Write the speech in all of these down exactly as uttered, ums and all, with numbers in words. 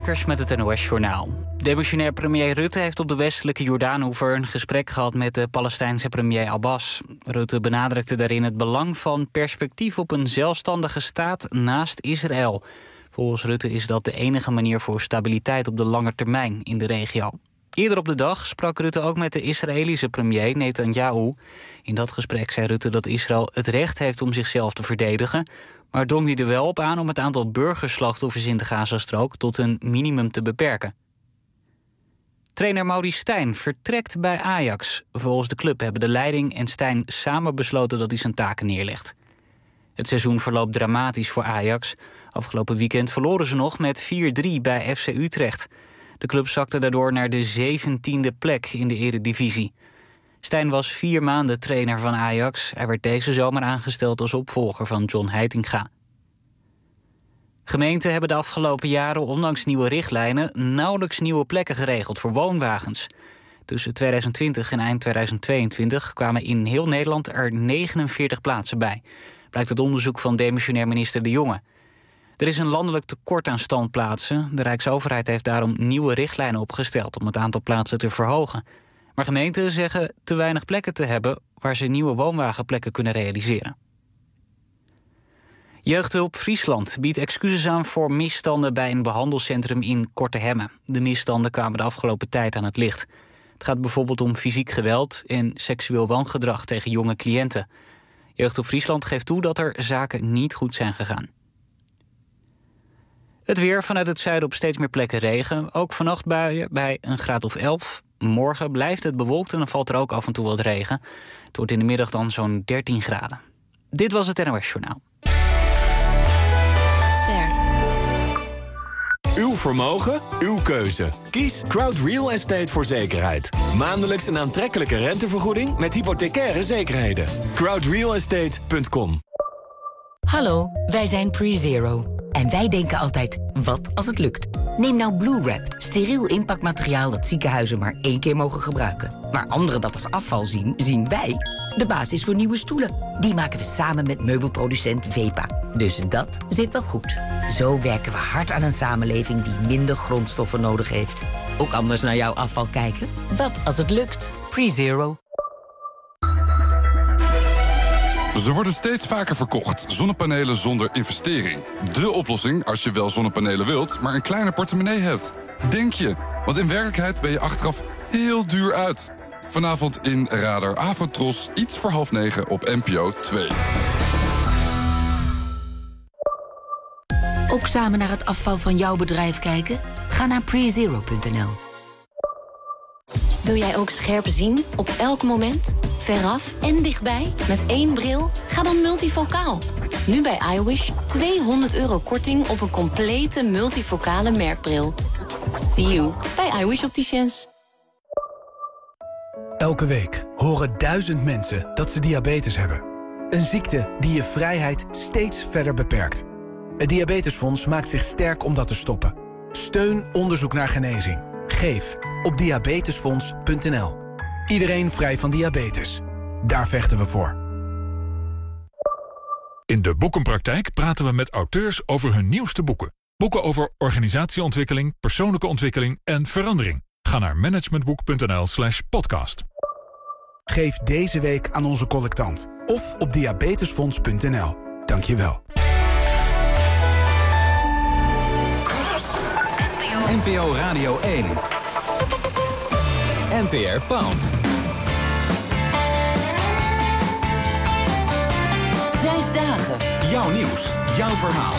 Wekers met het N O S-journaal. Demissionair premier Rutte heeft op de westelijke Jordaanoever een gesprek gehad met de Palestijnse premier Abbas. Rutte benadrukte daarin het belang van perspectief op een zelfstandige staat naast Israël. Volgens Rutte is dat de enige manier voor stabiliteit op de lange termijn in de regio. Eerder op de dag sprak Rutte ook met de Israëlische premier Netanyahu. In dat gesprek zei Rutte dat Israël het recht heeft om zichzelf te verdedigen, maar drong hij er wel op aan om het aantal burgerslachtoffers in de Gazastrook tot een minimum te beperken. Trainer Maurice Stijn vertrekt bij Ajax. Volgens de club hebben de leiding en Stijn samen besloten dat hij zijn taken neerlegt. Het seizoen verloopt dramatisch voor Ajax. Afgelopen weekend verloren ze nog met vier drie bij F C Utrecht. De club zakte daardoor naar de zeventiende plek in de Eredivisie. Stijn was vier maanden trainer van Ajax. Hij werd deze zomer aangesteld als opvolger van John Heitinga. Gemeenten hebben de afgelopen jaren, ondanks nieuwe richtlijnen, nauwelijks nieuwe plekken geregeld voor woonwagens. Tussen tweeduizend twintig en eind tweeduizend tweeëntwintig kwamen in heel Nederland er negenenveertig plaatsen bij, blijkt uit onderzoek van demissionair minister De Jonge. Er is een landelijk tekort aan standplaatsen. De Rijksoverheid heeft daarom nieuwe richtlijnen opgesteld om het aantal plaatsen te verhogen. Maar gemeenten zeggen te weinig plekken te hebben waar ze nieuwe woonwagenplekken kunnen realiseren. Jeugdhulp Friesland biedt excuses aan voor misstanden bij een behandelcentrum in Kortehemme. De misstanden kwamen de afgelopen tijd aan het licht. Het gaat bijvoorbeeld om fysiek geweld en seksueel wangedrag tegen jonge cliënten. Jeugdhulp Friesland geeft toe dat er zaken niet goed zijn gegaan. Het weer, vanuit het zuiden op steeds meer plekken regen. Ook vannacht buien bij een graad of elf. Morgen blijft het bewolkt en dan valt er ook af en toe wat regen. Het wordt in de middag dan zo'n dertien graden. Dit was het N O S-journaal. Ster. Uw vermogen, uw keuze. Kies Crowd Real Estate voor zekerheid. Maandelijks een aantrekkelijke rentevergoeding met hypothecaire zekerheden. crowd real estate punt com. Hallo, wij zijn PreZero. En wij denken altijd, wat als het lukt? Neem nou BlueWrap, steriel inpakmateriaal dat ziekenhuizen maar één keer mogen gebruiken. Waar anderen dat als afval zien, zien wij de basis voor nieuwe stoelen. Die maken we samen met meubelproducent Wepa. Dus dat zit wel goed. Zo werken we hard aan een samenleving die minder grondstoffen nodig heeft. Ook anders naar jouw afval kijken? Wat als het lukt? PreZero. Ze worden steeds vaker verkocht. Zonnepanelen zonder investering. De oplossing als je wel zonnepanelen wilt, maar een kleine portemonnee hebt. Denk je, want in werkelijkheid ben je achteraf heel duur uit. Vanavond in Radar Avotros, iets voor half negen op N P O twee. Ook samen naar het afval van jouw bedrijf kijken? Ga naar prezero punt n l. Wil jij ook scherp zien op elk moment? Veraf en dichtbij? Met één bril? Ga dan multifocaal. Nu bij iWish tweehonderd euro korting op een complete multifocale merkbril. See you bij iWish Opticians. Elke week horen duizend mensen dat ze diabetes hebben. Een ziekte die je vrijheid steeds verder beperkt. Het Diabetesfonds maakt zich sterk om dat te stoppen. Steun onderzoek naar genezing. Geef op diabetesfonds punt n l. Iedereen vrij van diabetes. Daar vechten we voor. In de Boekenpraktijk praten we met auteurs over hun nieuwste boeken. Boeken over organisatieontwikkeling, persoonlijke ontwikkeling en verandering. Ga naar managementboek punt n l slash podcast. Geef deze week aan onze collectant. Of op diabetesfonds punt n l. Dank je wel. N P O Radio één. N T R Pound. Vijf dagen. Jouw nieuws, jouw verhaal.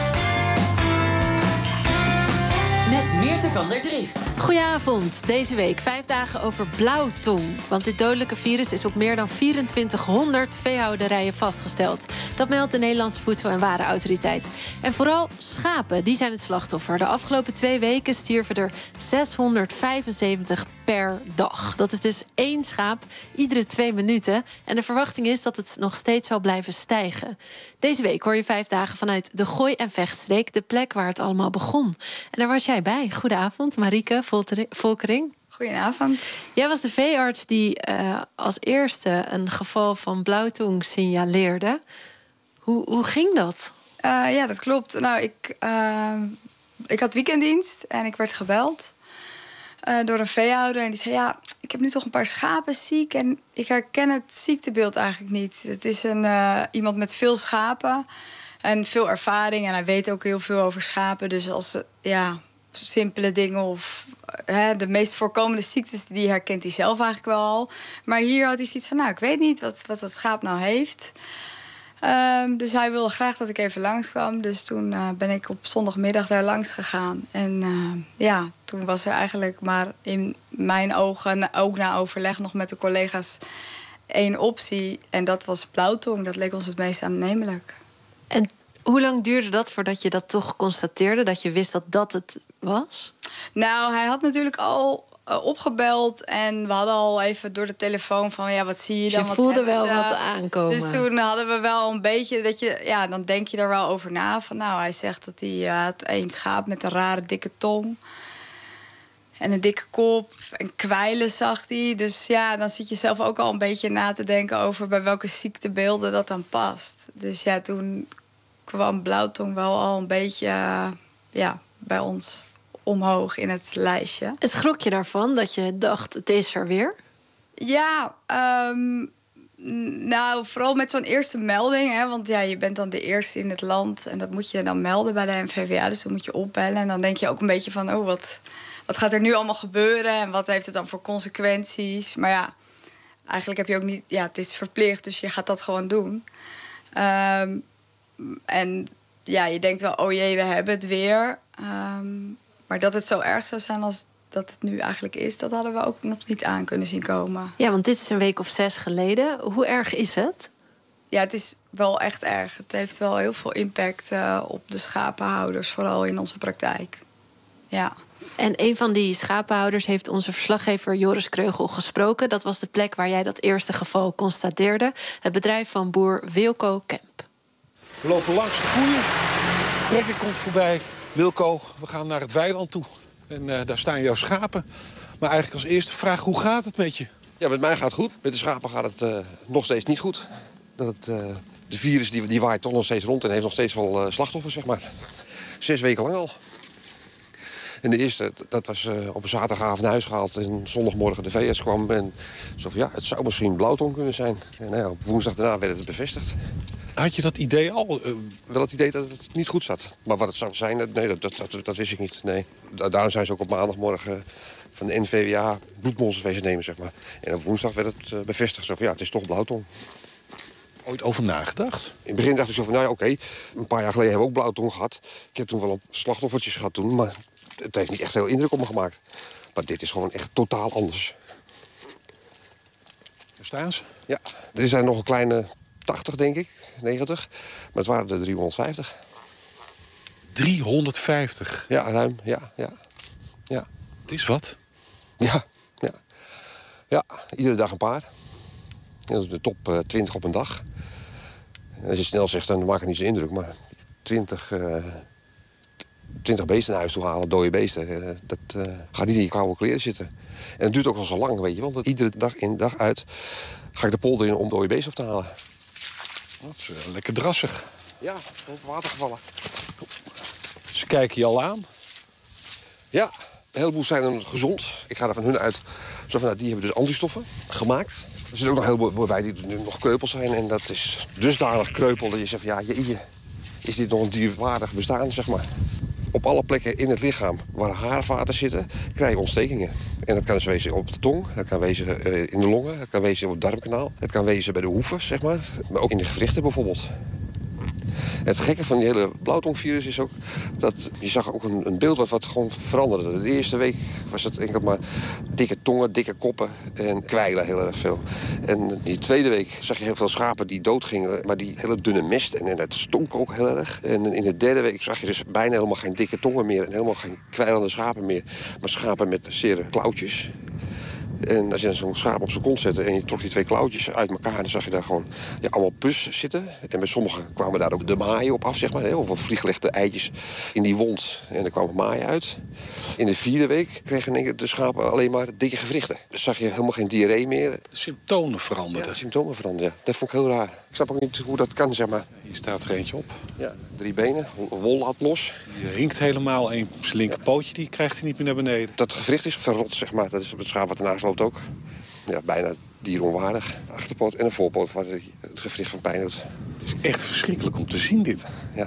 Met Meerte van der Drift. Goedenavond. Deze week vijf dagen over blauwtong. Want dit dodelijke virus is op meer dan vierentwintighonderd veehouderijen vastgesteld. Dat meldt de Nederlandse Voedsel- en Warenautoriteit. En vooral schapen, die zijn het slachtoffer. De afgelopen twee weken stierven er zeshonderdvijfenzeventig per dag. Dat is dus één schaap iedere twee minuten. En de verwachting is dat het nog steeds zal blijven stijgen. Deze week hoor je vijf dagen vanuit de Gooi- en Vechtstreek, de plek waar het allemaal begon. En daar was jij bij. Goedenavond, Marieke Volkering. Goedenavond. Jij was de veearts die uh, als eerste een geval van blauwtong signaleerde. Hoe, hoe ging dat? Uh, ja, dat klopt. Nou, ik uh, ik had weekenddienst en ik werd gebeld uh, door een veehouder. En die zei, ja, ik heb nu toch een paar schapen ziek en ik herken het ziektebeeld eigenlijk niet. Het is een, uh, iemand met veel schapen en veel ervaring. En hij weet ook heel veel over schapen. Dus als ja, simpele dingen of hè, de meest voorkomende ziektes, die herkent hij zelf eigenlijk wel al. Maar hier had hij zoiets van, nou, ik weet niet wat, wat dat schaap nou heeft. Um, dus hij wilde graag dat ik even langskwam. Dus toen uh, ben ik op zondagmiddag daar langs gegaan. En uh, ja, toen was er eigenlijk maar in mijn ogen, ook na overleg nog met de collega's, één optie. En dat was blauwtong. Dat leek ons het meest aannemelijk. En hoe lang duurde dat voordat je dat toch constateerde? Dat je wist dat dat het was? Nou, hij had natuurlijk al uh, opgebeld. En we hadden al even door de telefoon van, ja, wat zie je dus dan? je wat voelde wel ze? wat aankomen. Dus toen hadden we wel een beetje dat je, ja, dan denk je er wel over na. Van, nou, hij zegt dat hij uh, had één schaap met een rare dikke tong. En een dikke kop. En kwijlen zag hij. Dus ja, dan zit je zelf ook al een beetje na te denken over bij welke ziektebeelden dat dan past. Dus ja, toen kwam blauwtong wel al een beetje uh, ja, bij ons omhoog in het lijstje. En schrok je daarvan dat je dacht, het is er weer? Ja, um, nou, vooral met zo'n eerste melding. Hè, want ja, je bent dan de eerste in het land. En dat moet je dan melden bij de N V W A. Dus dan moet je opbellen. En dan denk je ook een beetje van, oh, wat, wat gaat er nu allemaal gebeuren? En wat heeft het dan voor consequenties? Maar ja, eigenlijk heb je ook niet, ja, het is verplicht. Dus je gaat dat gewoon doen. Um, en ja, je denkt wel, oh jee, we hebben het weer. Um, maar dat het zo erg zou zijn als dat het nu eigenlijk is, dat hadden we ook nog niet aan kunnen zien komen. Ja, want dit is een week of zes geleden. Hoe erg is het? Ja, het is wel echt erg. Het heeft wel heel veel impact uh, op de schapenhouders, vooral in onze praktijk. Ja. En een van die schapenhouders heeft onze verslaggever Joris Kreugel gesproken. Dat was de plek waar jij dat eerste geval constateerde. Het bedrijf van boer Wilco Kemp. We lopen langs de koeien. Trekker komt voorbij. Wilco, we gaan naar het weiland toe. En uh, daar staan jouw schapen. Maar eigenlijk als eerste vraag, hoe gaat het met je? Ja, met mij gaat het goed. Met de schapen gaat het uh, nog steeds niet goed. Dat het, uh, de virus die, die waait toch nog steeds rond en heeft nog steeds wel uh, slachtoffers, zeg maar. Zes weken lang al. En de eerste, dat was uh, op een zaterdagavond naar huis gehaald. En zondagmorgen de V S kwam. En zo van, ja, het zou misschien blauwtong kunnen zijn. En nou ja, op woensdag daarna werd het bevestigd. Had je dat idee al? Uh... Wel het idee dat het niet goed zat. Maar wat het zou zijn, nee, dat, dat, dat, dat wist ik niet. Nee. Daarom zijn ze ook op maandagmorgen van de N V W A bloedmonsters nemen, zeg maar. En op woensdag werd het uh, bevestigd. Zo van, ja, het is toch blauwtong. Ooit over nagedacht? In het begin dacht ik zo van, nou ja, oké. Okay. Een paar jaar geleden hebben we ook blauwtong gehad. Ik heb toen wel een slachtoffertjes gehad toen, maar het heeft niet echt veel indruk op me gemaakt. Maar dit is gewoon echt totaal anders. Daar staan ze? Ja, er zijn nog een kleine tachtig, denk ik, negentig. Maar het waren er driehonderdvijftig. driehonderdvijftig? Ja, ruim, ja, ja. ja. Het is wat? Ja, ja. Ja, iedere dag een paar. Dat is de top uh, twintig op een dag. En als je snel zegt, dan maakt het niet zo'n indruk. Maar twintig, uh, twintig beesten naar huis toe halen, dode beesten, uh, dat uh, gaat niet in je koude kleren zitten. En het duurt ook al zo lang, weet je. Want iedere dag in, dag uit ga ik de polder in om dode beesten op te halen. Dat is uh, lekker drassig. Ja, over water gevallen. Ze kijken je al aan? Ja, een heleboel zijn dan gezond. Ik ga er van hun uit. Zo van, nou, die hebben dus antistoffen gemaakt. Er zitten ook nog een heleboel bij die nu nog kreupel zijn. En dat is dusdanig kreupel dat je zegt van, ja, jeetje, is dit nog een dierwaardig bestaan, zeg maar. Op alle plekken in het lichaam waar haarvaten zitten, krijg je ontstekingen. En dat kan dus wezen op de tong, dat kan wezen in de longen, het kan wezen op het darmkanaal. Het kan wezen bij de hoeven, zeg maar. Maar ook in de gewrichten bijvoorbeeld. Het gekke van die hele blauwtongvirus is ook dat je zag ook een, een beeld wat, wat gewoon veranderde. De eerste week was het enkel maar dikke tongen, dikke koppen en kwijlen heel erg veel. En die tweede week zag je heel veel schapen die doodgingen, maar die hele dunne mest. En, en het stonk ook heel erg. En in de derde week zag je dus bijna helemaal geen dikke tongen meer en helemaal geen kwijlende schapen meer. Maar schapen met zere klauwtjes. En als je dan zo'n schaap op zijn kont zette en je trok die twee klauwtjes uit elkaar, dan zag je daar gewoon ja, allemaal pus zitten. En bij sommigen kwamen daar ook de maaien op af, zeg maar. Hè, of vlieggelegde eitjes in die wond. En er kwamen maaien uit. In de vierde week kregen in één keer de schapen alleen maar dikke gewrichten. Dus zag je helemaal geen diarree meer. De symptomen veranderden. Ja, symptomen veranderden, ja. Dat vond ik heel raar. Ik snap ook niet hoe dat kan, zeg maar. Hier staat er eentje op. Ja, drie benen, wol laat los. Die hinkt helemaal. Een zijn linkerpootje die krijgt hij niet meer naar beneden. Dat gewricht is verrot, zeg maar. Dat is op het schaap wat ernaast loopt ook. Ja, bijna dieronwaardig. Achterpoot en een voorpoot waar het gewricht van pijn doet. Het is echt verschrikkelijk om te zien, dit. Ja.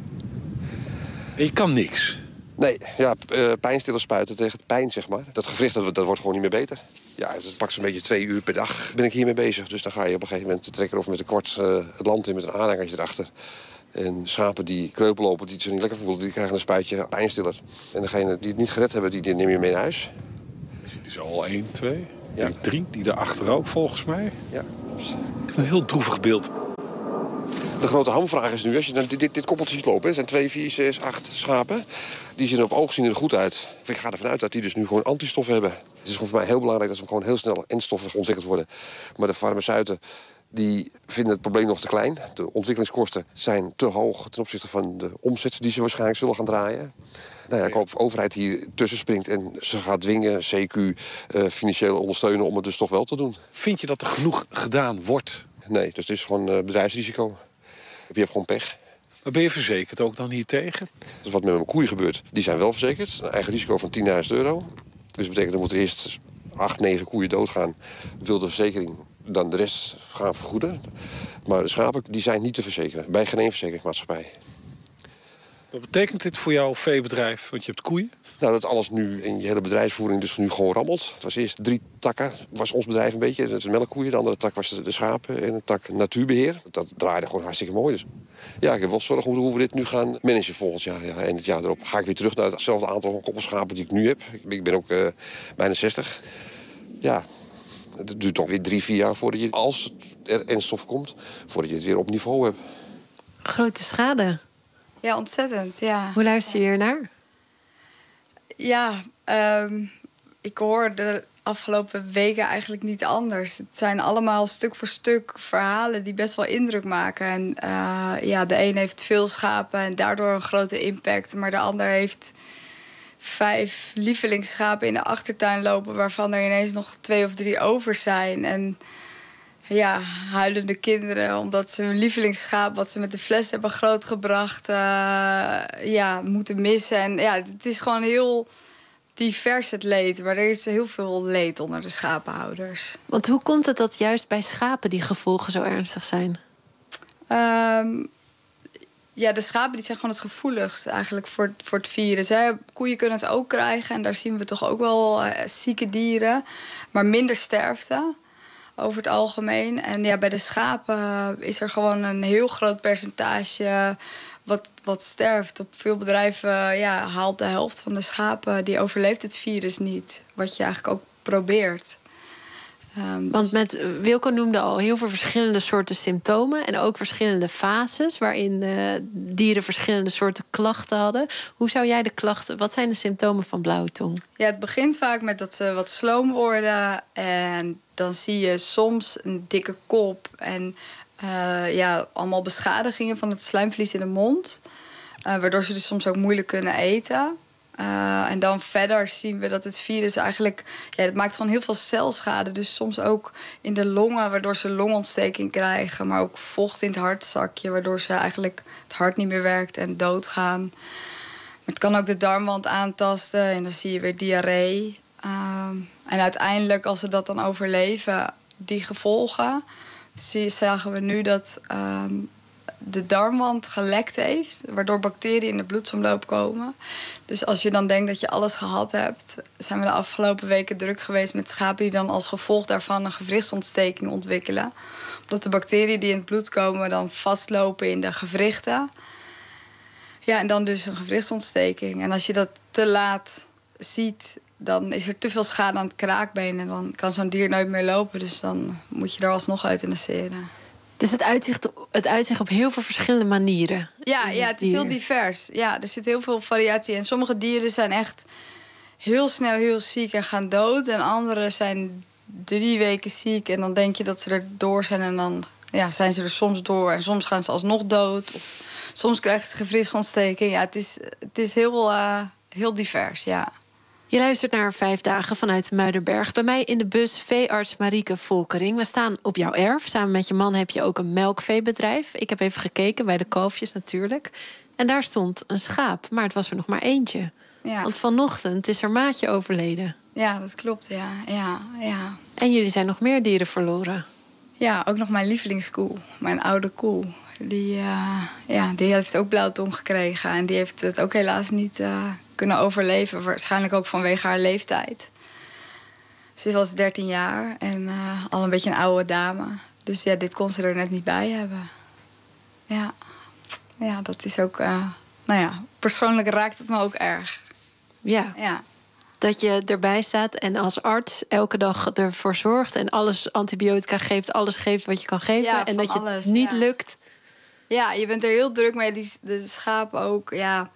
En je kan niks. Nee, ja, uh, pijnstillers spuiten tegen het pijn, zeg maar. Dat gewricht, dat, dat wordt gewoon niet meer beter. Ja, het pakt zo'n beetje twee uur per dag ben ik hiermee bezig. Dus dan ga je op een gegeven moment de trekker of met een kwart uh, het land in met een aanhangertje erachter. En schapen die kreupel lopen, die het zo niet lekker voelen, die krijgen een spuitje pijnstiller. En degene die het niet gered hebben, die, die neem je mee naar huis. Er is al één, twee, ja. denk drie, die daarachter ook volgens mij. Ja. Een heel droevig beeld. De grote hamvraag is nu, als je dan dit, dit, dit koppeltje ziet lopen, het zijn twee, vier, zes, acht schapen. Die zien er op oog zien er goed uit. Ik ga ervan uit dat die dus nu gewoon antistoffen hebben. Het is gewoon voor mij heel belangrijk dat ze gewoon heel snel endstoffen ontwikkeld worden. Maar de farmaceuten die vinden het probleem nog te klein. De ontwikkelingskosten zijn te hoog ten opzichte van de omzet die ze waarschijnlijk zullen gaan draaien. Nou ja, ik hoop dat de overheid hier tussen springt en ze gaat dwingen, C Q, uh, financieel ondersteunen om het dus toch wel te doen. Vind je dat er genoeg gedaan wordt? Nee, dus het is gewoon uh, bedrijfsrisico. Je hebt gewoon pech. Maar ben je verzekerd ook dan hier tegen? Dat is wat met mijn koeien gebeurt. Die zijn wel verzekerd. Een eigen risico van tienduizend euro. Dus dat betekent dat moeten eerst acht, negen koeien doodgaan. Wil de verzekering dan de rest gaan vergoeden. Maar de schapen die zijn niet te verzekeren. Bij geen één verzekeringsmaatschappij. Wat betekent dit voor jouw veebedrijf? Want je hebt koeien. Nou, dat alles nu in je hele bedrijfsvoering dus nu gewoon rammelt. Het was eerst drie takken, was ons bedrijf een beetje. Dat is de melkkoeien, de andere tak was de, de schapen en een tak natuurbeheer. Dat draaide gewoon hartstikke mooi. Dus ja, ik heb wel zorgen hoe we dit nu gaan managen volgend jaar. Ja, en het jaar erop ga ik weer terug naar hetzelfde aantal koppelschapen die ik nu heb. Ik ben, ik ben ook uh, bijna zestig. Ja, het duurt toch weer drie, vier jaar voordat je, als er endstof komt, voordat je het weer op niveau hebt. Grote schade. Ja, ontzettend, ja. Hoe luister je hiernaar? Ja, um, ik hoor de afgelopen weken eigenlijk niet anders. Het zijn allemaal stuk voor stuk verhalen die best wel indruk maken. En uh, ja, de een heeft veel schapen en daardoor een grote impact. Maar de ander heeft vijf lievelingsschapen in de achtertuin lopen, waarvan er ineens nog twee of drie over zijn. En ja, huilende kinderen, omdat ze hun lievelingsschaap, wat ze met de fles hebben grootgebracht, uh, ja, moeten missen. En ja, het is gewoon heel divers, het leed. Maar er is heel veel leed onder de schapenhouders. Want hoe komt het dat juist bij schapen die gevolgen zo ernstig zijn? Um, ja, de schapen die zijn gewoon het gevoeligst eigenlijk voor, voor het virus. Hè. Koeien kunnen het ook krijgen en daar zien we toch ook wel uh, zieke dieren. Maar minder sterfte over het algemeen. En ja, bij de schapen is er gewoon een heel groot percentage wat, wat sterft. Op veel bedrijven ja, haalt de helft van de schapen, die overleeft het virus niet. Wat je eigenlijk ook probeert. Um, Want met Wilco noemde al heel veel verschillende soorten symptomen en ook verschillende fases waarin uh, dieren verschillende soorten klachten hadden. Hoe zou jij de klachten, wat zijn de symptomen van blauwe tong? Ja, het begint vaak met dat ze wat sloom worden en dan zie je soms een dikke kop en uh, ja, allemaal beschadigingen van het slijmvlies in de mond, uh, waardoor ze dus soms ook moeilijk kunnen eten. Uh, en dan verder zien we dat het virus eigenlijk, ja, het maakt gewoon heel veel celschade. Dus soms ook in de longen, waardoor ze longontsteking krijgen. Maar ook vocht in het hartzakje, waardoor ze eigenlijk het hart niet meer werkt en doodgaan. Maar het kan ook de darmwand aantasten en dan zie je weer diarree. Um, en uiteindelijk, als ze dat dan overleven, die gevolgen, zie, zagen we nu dat um, de darmwand gelekt heeft, waardoor bacteriën in de bloedsomloop komen. Dus als je dan denkt dat je alles gehad hebt, zijn we de afgelopen weken druk geweest met schapen die dan als gevolg daarvan een gewrichtsontsteking ontwikkelen. Omdat de bacteriën die in het bloed komen dan vastlopen in de gewrichten. Ja, en dan dus een gewrichtsontsteking. En als je dat te laat ziet, dan is er te veel schade aan het kraakbeen en dan kan zo'n dier nooit meer lopen. Dus dan moet je er alsnog euthanaseren. Dus het uitzicht, het uitzicht op heel veel verschillende manieren. Ja, ja, het is heel divers. Ja, er zit heel veel variatie in. Sommige dieren zijn echt heel snel heel ziek en gaan dood. En andere zijn drie weken ziek en dan denk je dat ze er door zijn... en dan ja, zijn ze er soms door en soms gaan ze alsnog dood. Of soms krijgen ze gewristontsteking. Ja, het is, het is heel, uh, heel divers, ja. Je luistert naar Vijf Dagen vanuit Muiderberg. Bij mij in de bus veearts Marieke Volkering. We staan op jouw erf. Samen met je man heb je ook een melkveebedrijf. Ik heb even gekeken bij de kalfjes natuurlijk. En daar stond een schaap, maar het was er nog maar eentje. Ja. Want vanochtend is er maatje overleden. Ja, dat klopt, ja. ja, ja. En jullie zijn nog meer dieren verloren. Ja, ook nog mijn lievelingskoe. Mijn oude koe. Die, uh, ja, die heeft ook blauwtong gekregen. En die heeft het ook helaas niet uh, kunnen overleven. Waarschijnlijk ook vanwege haar leeftijd. Ze was dertien jaar en uh, al een beetje een oude dame. Dus ja, dit kon ze er net niet bij hebben. Ja, ja dat is ook... Uh, nou ja, persoonlijk raakt het me ook erg. Ja. Ja. Dat je erbij staat en als arts elke dag ervoor zorgt... en alles antibiotica geeft, alles geeft wat je kan geven. Ja, en dat je alles, het niet ja. lukt. Ja, je bent er heel druk mee. Die, de schapen ook, ja.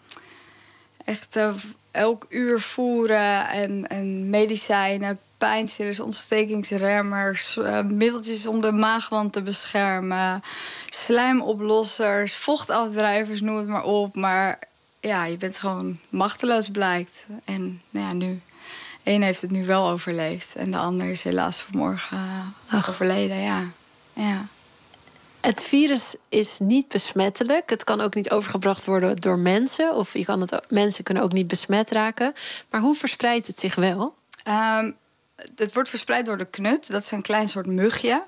Echt uh, elk uur voeren en, en medicijnen, pijnstillers, ontstekingsremmers... Uh, middeltjes om de maagwand te beschermen... slijmoplossers, vochtafdrijvers, noem het maar op. Maar ja, je bent gewoon machteloos blijkt. En nou ja, nu... Eén heeft het nu wel overleefd. En de ander is helaas vanmorgen uh, overleden, ja. ja. Het virus is niet besmettelijk. Het kan ook niet overgebracht worden door mensen. Of je kan het, mensen kunnen ook niet besmet raken. Maar hoe verspreidt het zich wel? Um, het wordt verspreid door de knut. Dat is een klein soort mugje.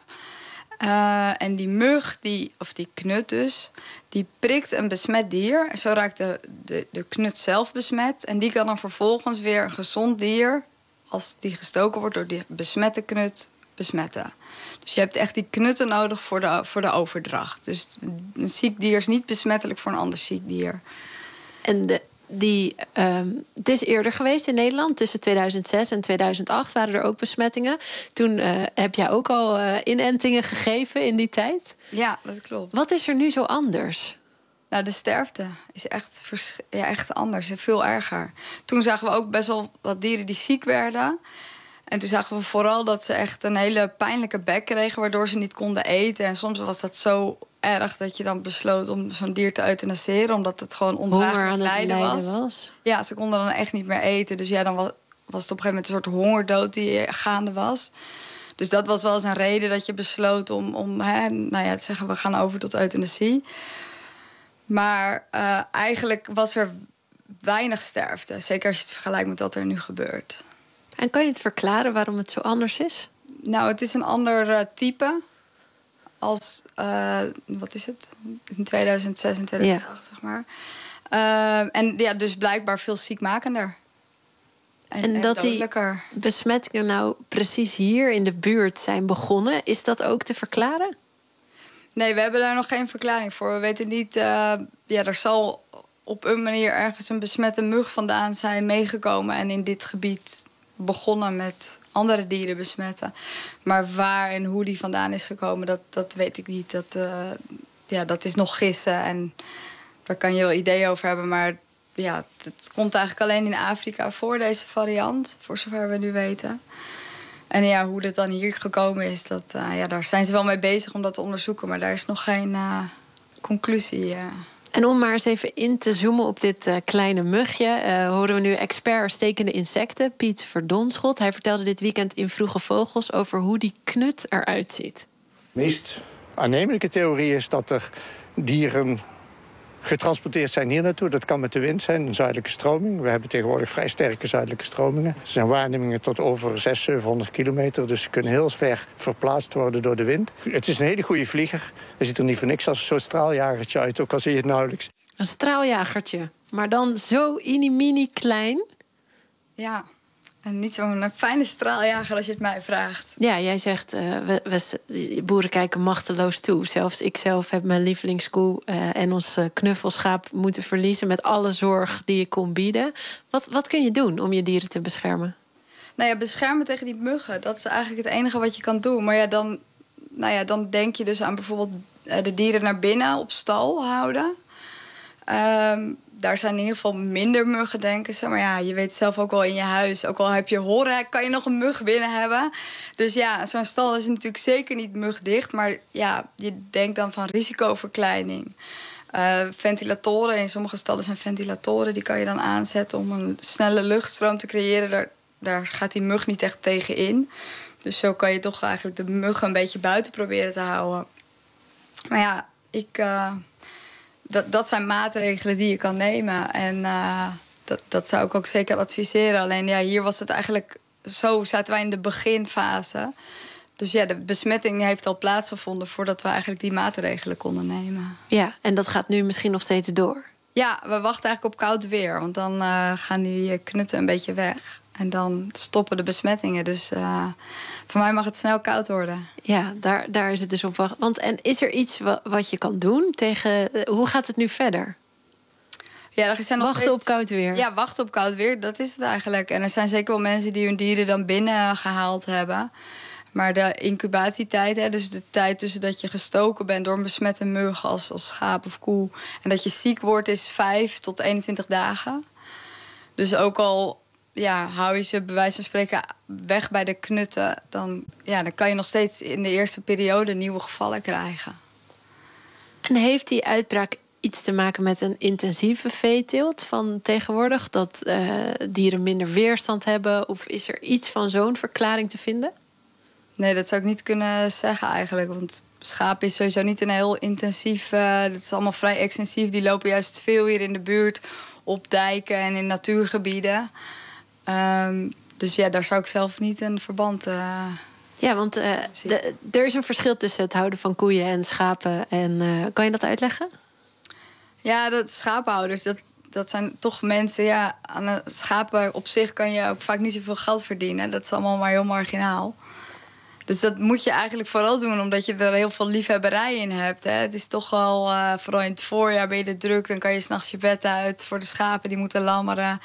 Uh, en die mug, die, of die knut dus... die prikt een besmet dier. Zo raakt de, de, de knut zelf besmet. En die kan dan vervolgens weer een gezond dier... als die gestoken wordt door die besmette knut, besmetten. Dus je hebt echt die knutten nodig voor de, voor de overdracht. Dus een ziek dier is niet besmettelijk voor een ander ziek dier. En de, die, um, het is eerder geweest in Nederland. Tussen tweeduizend zes en tweeduizend acht waren er ook besmettingen. Toen uh, heb jij ook al uh, inentingen gegeven in die tijd. Ja, dat klopt. Wat is er nu zo anders? Nou, de sterfte is echt, vers- ja, echt anders, veel erger. Toen zagen we ook best wel wat dieren die ziek werden... En toen zagen we vooral dat ze echt een hele pijnlijke bek kregen... waardoor ze niet konden eten. En soms was dat zo erg dat je dan besloot om zo'n dier te euthanaseren... omdat het gewoon ondraaglijk lijden was. was. Ja, ze konden dan echt niet meer eten. Dus ja, dan was, was het op een gegeven moment een soort hongerdood die gaande was. Dus dat was wel eens een reden dat je besloot om, om hè, nou ja, te zeggen... we gaan over tot euthanasie. Maar uh, eigenlijk was er weinig sterfte. Zeker als je het vergelijkt met wat er nu gebeurt. En kan je het verklaren waarom het zo anders is? Nou, het is een ander uh, type. Als, uh, wat is het? In tweeduizend zes en tweeduizend acht, ja. zeg maar. Uh, en ja, dus blijkbaar veel ziekmakender. En, en, en dat dodelijker. Die besmettingen nou precies hier in de buurt zijn begonnen... is dat ook te verklaren? Nee, we hebben daar nog geen verklaring voor. We weten niet... Uh, ja, er zal op een manier ergens een besmette mug vandaan zijn meegekomen... en in dit gebied... begonnen met andere dieren besmetten. Maar waar en hoe die vandaan is gekomen, dat, dat weet ik niet. Dat, uh, ja, dat is nog gissen en daar kan je wel ideeën over hebben. Maar ja, het komt eigenlijk alleen in Afrika voor, deze variant. Voor zover we nu weten. En ja, hoe dat dan hier gekomen is, dat, uh, ja, daar zijn ze wel mee bezig om dat te onderzoeken. Maar daar is nog geen uh, conclusie. Uh. En om maar eens even in te zoomen op dit uh, kleine mugje... Uh, horen we nu expert stekende insecten, Piet Verdonschot. Hij vertelde dit weekend in Vroege Vogels over hoe die knut eruit ziet. De meest aannemelijke theorie is dat er dieren getransporteerd zijn hier naartoe. Dat kan met de wind zijn, een zuidelijke stroming. We hebben tegenwoordig vrij sterke zuidelijke stromingen. Er zijn waarnemingen tot over zeshonderd, zevenhonderd kilometer. Dus ze kunnen heel ver verplaatst worden door de wind. Het is een hele goede vlieger. Hij ziet er niet voor niks als een soort straaljagertje uit, ook al zie je het nauwelijks. Een straaljagertje, maar dan zo mini klein. Ja, en niet zo'n fijne straaljager als je het mij vraagt. Ja, jij zegt, uh, we, we, boeren kijken machteloos toe. Zelfs ik zelf heb mijn lievelingskoe uh, en ons uh, knuffelschaap moeten verliezen... met alle zorg die je kon bieden. Wat, wat kun je doen om je dieren te beschermen? Nou ja, beschermen tegen die muggen. Dat is eigenlijk het enige wat je kan doen. Maar ja, dan, nou ja, dan denk je dus aan bijvoorbeeld uh, de dieren naar binnen op stal houden... Um, daar zijn in ieder geval minder muggen, denken ze. Maar ja, je weet zelf ook wel in je huis. Ook al heb je horen, kan je nog een mug binnen hebben. Dus ja, zo'n stal is natuurlijk zeker niet mugdicht. Maar ja, je denkt dan van risicoverkleining. Uh, ventilatoren, in sommige stallen zijn ventilatoren. Die kan je dan aanzetten om een snelle luchtstroom te creëren. Daar, daar gaat die mug niet echt tegen in. Dus zo kan je toch eigenlijk de muggen een beetje buiten proberen te houden. Maar ja, ik... Uh, Dat, dat zijn maatregelen die je kan nemen. En uh, dat, dat zou ik ook zeker adviseren. Alleen ja, hier was het eigenlijk zo, zaten wij in de beginfase. Dus ja, de besmetting heeft al plaatsgevonden voordat we eigenlijk die maatregelen konden nemen. Ja, en dat gaat nu misschien nog steeds door? Ja, we wachten eigenlijk op koud weer. Want dan uh, gaan die knutten een beetje weg. En dan stoppen de besmettingen. Dus uh, voor mij mag het snel koud worden. Ja, daar, daar is het dus op wachten. Want en is er iets wat, wat je kan doen tegen... Hoe gaat het nu verder? Ja, er zijn nog wachten steeds, op koud weer. Ja, wachten op koud weer, dat is het eigenlijk. En er zijn zeker wel mensen die hun dieren dan binnen gehaald hebben. Maar de incubatietijd, hè, dus de tijd tussen dat je gestoken bent door een besmette mug als, als schaap of koe... en dat je ziek wordt, is vijf tot eenentwintig dagen. Dus ook al... ja, hou je ze bij wijze van spreken weg bij de knutten... Dan, ja, dan kan je nog steeds in de eerste periode nieuwe gevallen krijgen. En heeft die uitbraak iets te maken met een intensieve veeteelt van tegenwoordig? Dat uh, dieren minder weerstand hebben? Of is er iets van zo'n verklaring te vinden? Nee, dat zou ik niet kunnen zeggen eigenlijk. Want schapen is sowieso niet een heel intensief... Uh, dat is allemaal vrij extensief. Die lopen juist veel hier in de buurt op dijken en in natuurgebieden... Um, dus ja, daar zou ik zelf niet een verband uh, Ja, want uh, de, er is een verschil tussen het houden van koeien en schapen. En uh, kan je dat uitleggen? Ja, dat schapenhouders, dat, dat zijn toch mensen... Ja, aan een schapen op zich kan je ook vaak niet zoveel geld verdienen. Dat is allemaal maar heel marginaal. Dus dat moet je eigenlijk vooral doen, omdat je er heel veel liefhebberij in hebt. Hè. Het is toch wel, uh, vooral in het voorjaar ben je er druk... dan kan je 's nachts je bed uit voor de schapen, die moeten lammeren...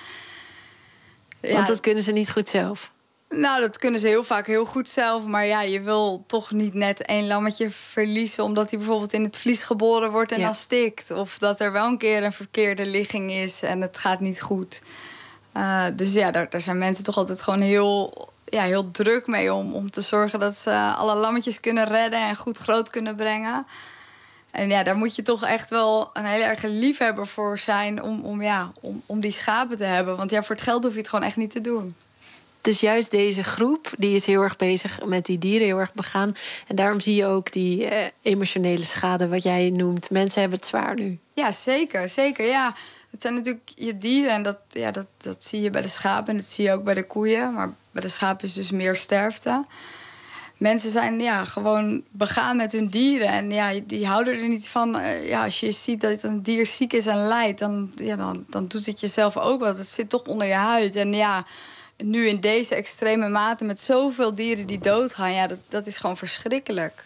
Want ja, dat kunnen ze niet goed zelf? Nou, dat kunnen ze heel vaak heel goed zelf. Maar ja, je wil toch niet net één lammetje verliezen... omdat hij bijvoorbeeld in het vlies geboren wordt en ja. dan stikt. Of dat er wel een keer een verkeerde ligging is en het gaat niet goed. Uh, dus ja, daar, daar zijn mensen toch altijd gewoon heel, ja, heel druk mee... Om, om te zorgen dat ze alle lammetjes kunnen redden en goed groot kunnen brengen... En ja, daar moet je toch echt wel een hele erge liefhebber voor zijn... Om, om, ja, om, om die schapen te hebben. Want ja, voor het geld hoef je het gewoon echt niet te doen. Dus juist deze groep, die is heel erg bezig met die dieren, heel erg begaan. En daarom zie je ook die uh, emotionele schade, wat jij noemt. Mensen hebben het zwaar nu. Ja, zeker, zeker, ja. Het zijn natuurlijk je dieren en dat, ja, dat, dat zie je bij de schapen... en dat zie je ook bij de koeien. Maar bij de schapen is dus meer sterfte... Mensen zijn ja, gewoon begaan met hun dieren. En ja, die houden er niet van. Uh, ja, als je ziet dat een dier ziek is en lijdt... Dan, ja, dan, dan doet het jezelf ook wat. Het zit toch onder je huid. En ja, nu in deze extreme mate met zoveel dieren die doodgaan... Ja, dat, dat is gewoon verschrikkelijk.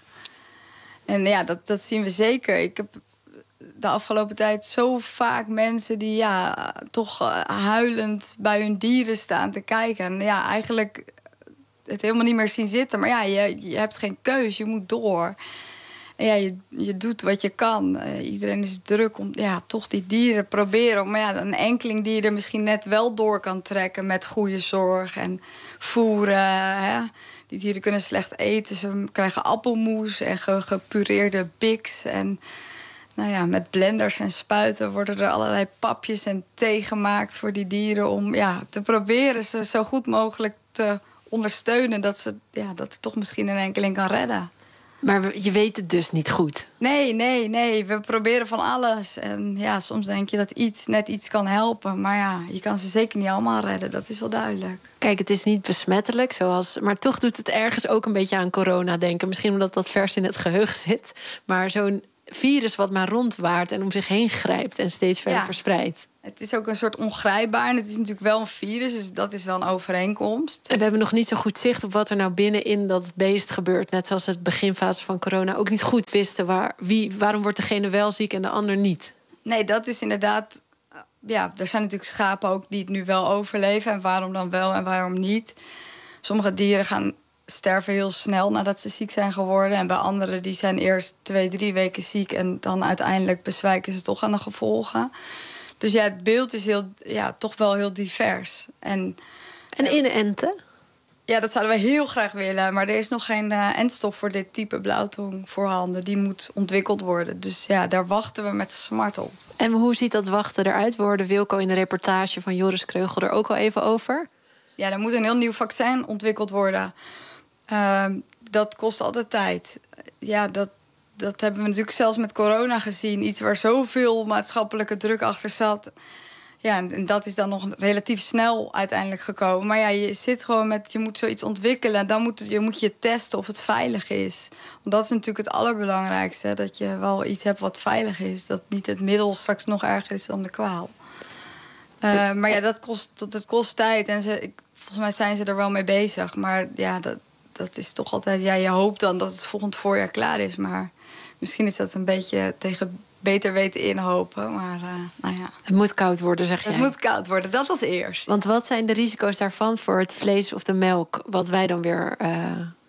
En ja, dat, dat zien we zeker. Ik heb de afgelopen tijd zo vaak mensen... die ja, toch uh, huilend bij hun dieren staan te kijken. En ja, eigenlijk... het helemaal niet meer zien zitten. Maar ja, je, je hebt geen keus, je moet door. En ja, je, je doet wat je kan. Uh, iedereen is druk om ja, toch die dieren proberen. Maar ja, een enkeling die er misschien net wel door kan trekken... met goede zorg en voeren. Hè. Die dieren kunnen slecht eten. Ze krijgen appelmoes en ge, gepureerde biks. En nou ja, met blenders en spuiten worden er allerlei papjes en thee gemaakt... voor die dieren om ja, te proberen ze zo goed mogelijk te ondersteunen... dat ze ja, dat er toch misschien een enkeling kan redden. Maar we, je weet het dus niet goed? Nee, nee, nee. We proberen van alles. En ja, soms denk je dat iets net iets kan helpen. Maar ja, je kan ze zeker niet allemaal redden. Dat is wel duidelijk. Kijk, het is niet besmettelijk, zoals, maar toch doet het ergens ook een beetje aan corona denken. Misschien omdat dat vers in het geheugen zit. Maar zo'n virus wat maar rondwaart en om zich heen grijpt en steeds verder ja. verspreidt. Het is ook een soort ongrijpbaar. En het is natuurlijk wel een virus, dus dat is wel een overeenkomst. En we hebben nog niet zo goed zicht op wat er nou binnenin dat beest gebeurt. Net zoals het beginfase van corona ook niet goed wisten... Waar, wie, waarom wordt degene wel ziek en de ander niet. Nee, dat is inderdaad... Ja, er zijn natuurlijk schapen ook die het nu wel overleven. En waarom dan wel en waarom niet. Sommige dieren gaan sterven heel snel nadat ze ziek zijn geworden. En bij anderen die zijn eerst twee, drie weken ziek... en dan uiteindelijk bezwijken ze toch aan de gevolgen. Dus ja, het beeld is heel, ja, toch wel heel divers. En, en inenten? Ja, dat zouden we heel graag willen. Maar er is nog geen uh, entstof voor dit type blauwtong voorhanden. Die moet ontwikkeld worden. Dus ja, daar wachten we met smart op. En hoe ziet dat wachten eruit? We hoorden Wilco in de reportage van Joris Kreugel er ook al even over. Ja, er moet een heel nieuw vaccin ontwikkeld worden. Uh, dat kost altijd tijd. Ja, dat, dat hebben we natuurlijk zelfs met corona gezien. Iets waar zoveel maatschappelijke druk achter zat. Ja, en dat is dan nog relatief snel uiteindelijk gekomen. Maar ja, je zit gewoon met, je moet zoiets ontwikkelen. En dan moet je, moet je testen of het veilig is. Want dat is natuurlijk het allerbelangrijkste. Dat je wel iets hebt wat veilig is. Dat niet het middel straks nog erger is dan de kwaal. Uh, maar ja, dat kost, dat kost tijd. En ze, ik, volgens mij zijn ze er wel mee bezig. Maar ja, dat, dat is toch altijd... Ja, je hoopt dan dat het volgend voorjaar klaar is. Maar misschien is dat een beetje tegen beter weten inhopen. Maar uh, nou ja. Het moet koud worden, zeg jij. Het moet koud worden, dat als eerst. Want wat zijn de risico's daarvan voor het vlees of de melk... wat wij dan weer uh,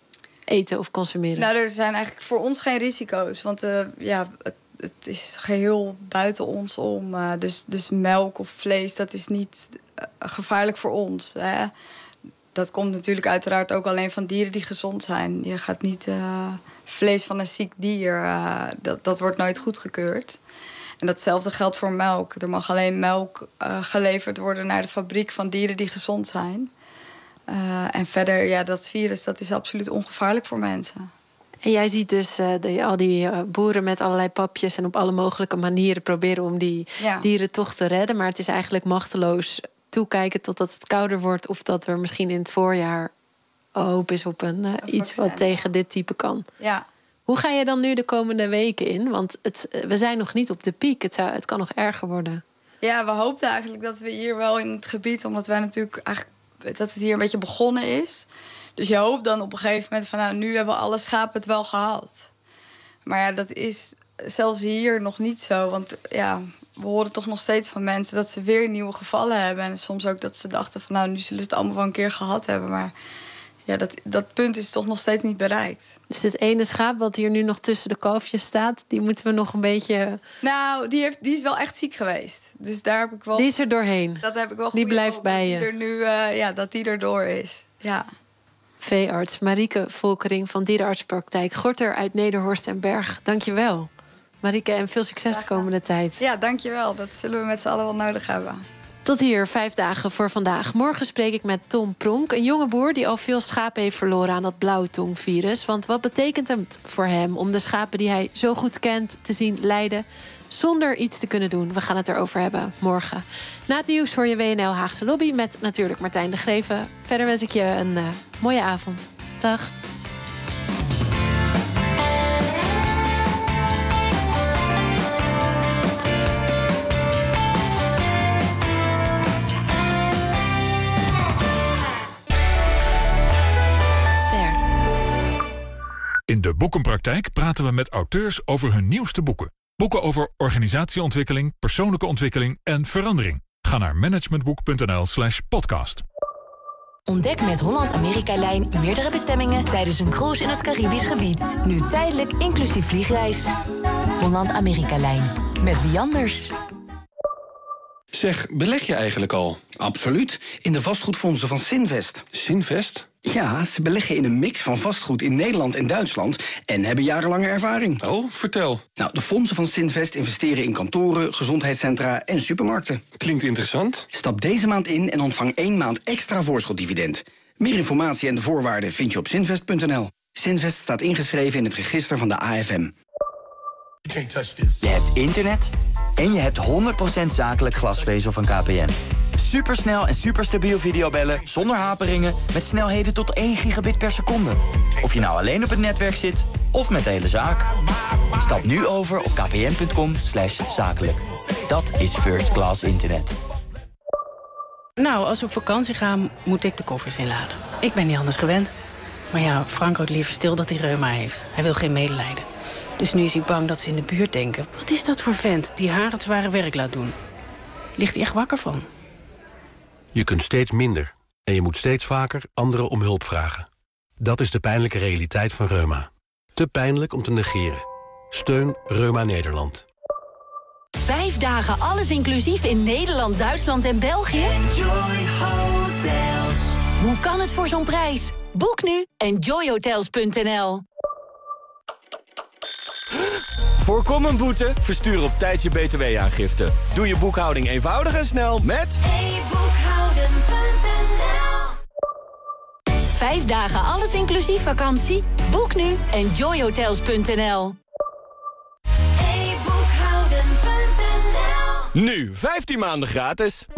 eten of consumeren? Nou, er zijn eigenlijk voor ons geen risico's. Want uh, ja, het, het is geheel buiten ons om. Uh, dus, dus melk of vlees, dat is niet uh, gevaarlijk voor ons. Hè? Dat komt natuurlijk uiteraard ook alleen van dieren die gezond zijn. Je gaat niet uh, vlees van een ziek dier, uh, dat, dat wordt nooit goedgekeurd. En datzelfde geldt voor melk. Er mag alleen melk uh, geleverd worden naar de fabriek van dieren die gezond zijn. Uh, en verder, ja, dat virus, dat is absoluut ongevaarlijk voor mensen. En jij ziet dus uh, de, al die uh, boeren met allerlei papjes... en op alle mogelijke manieren proberen om die ja. dieren toch te redden. Maar het is eigenlijk machteloos toekijken totdat het kouder wordt... of dat er misschien in het voorjaar hoop is op een, uh, een iets wat tegen dit type kan. Ja. Hoe ga je dan nu de komende weken in? Want het, we zijn nog niet op de piek. Het, zou, het kan nog erger worden. Ja, we hoopten eigenlijk dat we hier wel in het gebied... omdat wij natuurlijk eigenlijk dat het hier een beetje begonnen is. Dus je hoopt dan op een gegeven moment van... nou, nu hebben alle schapen het wel gehad. Maar ja, dat is zelfs hier nog niet zo. Want ja, we horen toch nog steeds van mensen... dat ze weer nieuwe gevallen hebben. En soms ook dat ze dachten van... nou, nu zullen ze het allemaal wel een keer gehad hebben. Maar ja, dat, dat punt is toch nog steeds niet bereikt. Dus dit ene schaap wat hier nu nog tussen de kalfjes staat... die moeten we nog een beetje... Nou, die, heeft, die is wel echt ziek geweest. Dus daar heb ik wel... Die is er doorheen. Dat heb ik wel. Die blijft bij je. Die er nu, uh, ja, dat die erdoor is. Ja. Veearts Marieke Volkering van dierenartspraktijk Gorter uit Nederhorst en Berg. Dank je wel. Marieke, en veel succes de komende tijd. Ja, dank je wel. Dat zullen we met z'n allen wel nodig hebben. Tot hier, vijf dagen voor vandaag. Morgen spreek ik met Tom Pronk, een jonge boer... die al veel schapen heeft verloren aan dat blauwtongvirus. Want wat betekent het voor hem om de schapen die hij zo goed kent... te zien lijden zonder iets te kunnen doen? We gaan het erover hebben morgen. Na het nieuws hoor je W N L Haagse Lobby... met natuurlijk Martijn de Greven. Verder wens ik je een uh, mooie avond. Dag. In de Boekenpraktijk praten we met auteurs over hun nieuwste boeken. Boeken over organisatieontwikkeling, persoonlijke ontwikkeling en verandering. Ga naar managementboek.nl slash podcast. Ontdek met Holland-Amerika-lijn meerdere bestemmingen tijdens een cruise in het Caribisch gebied. Nu tijdelijk inclusief vliegreis. Holland-Amerika-lijn. Met wie anders? Zeg, beleg je eigenlijk al? Absoluut. In de vastgoedfondsen van Sinvest. Sinvest? Ja, ze beleggen in een mix van vastgoed in Nederland en Duitsland... en hebben jarenlange ervaring. Oh, vertel. Nou, de fondsen van Sinvest investeren in kantoren, gezondheidscentra en supermarkten. Klinkt interessant. Stap deze maand in en ontvang één maand extra voorschotdividend. Meer informatie en de voorwaarden vind je op sinvest punt n l. Sinvest staat ingeschreven in het register van de A F M. Je hebt internet en je hebt honderd procent zakelijk glasvezel van K P N. Supersnel en superstabiel videobellen zonder haperingen... met snelheden tot één gigabit per seconde. Of je nou alleen op het netwerk zit of met de hele zaak. Stap nu over op kpn.com slash zakelijk. Dat is first class internet. Nou, als we op vakantie gaan, moet ik de koffers inladen. Ik ben niet anders gewend. Maar ja, Frank houdt liever stil dat hij reuma heeft. Hij wil geen medelijden. Dus nu is hij bang dat ze in de buurt denken... wat is dat voor vent die haar het zware werk laat doen? Ligt hij echt wakker van? Je kunt steeds minder en je moet steeds vaker anderen om hulp vragen. Dat is de pijnlijke realiteit van reuma. Te pijnlijk om te negeren. Steun Reuma Nederland. Vijf Vijf dagen alles inclusief in Nederland, Duitsland en België? Enjoy Hotels. Hoe kan het voor zo'n prijs? Boek nu enjoy hotels punt n l. Voorkom een boete, verstuur op tijd je B T W-aangifte. Doe je boekhouding eenvoudig en snel met e boekhouden punt n l. Vijf dagen alles inclusief vakantie? Boek nu enjoy hotels punt n l. Nu, vijftien maanden gratis.